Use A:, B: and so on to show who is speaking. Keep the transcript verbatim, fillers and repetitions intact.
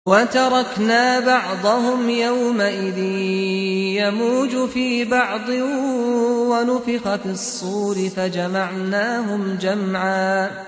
A: وتركنا بعضهم يومئذ يموج في بعض ونفخ في الصور فجمعناهم جمعا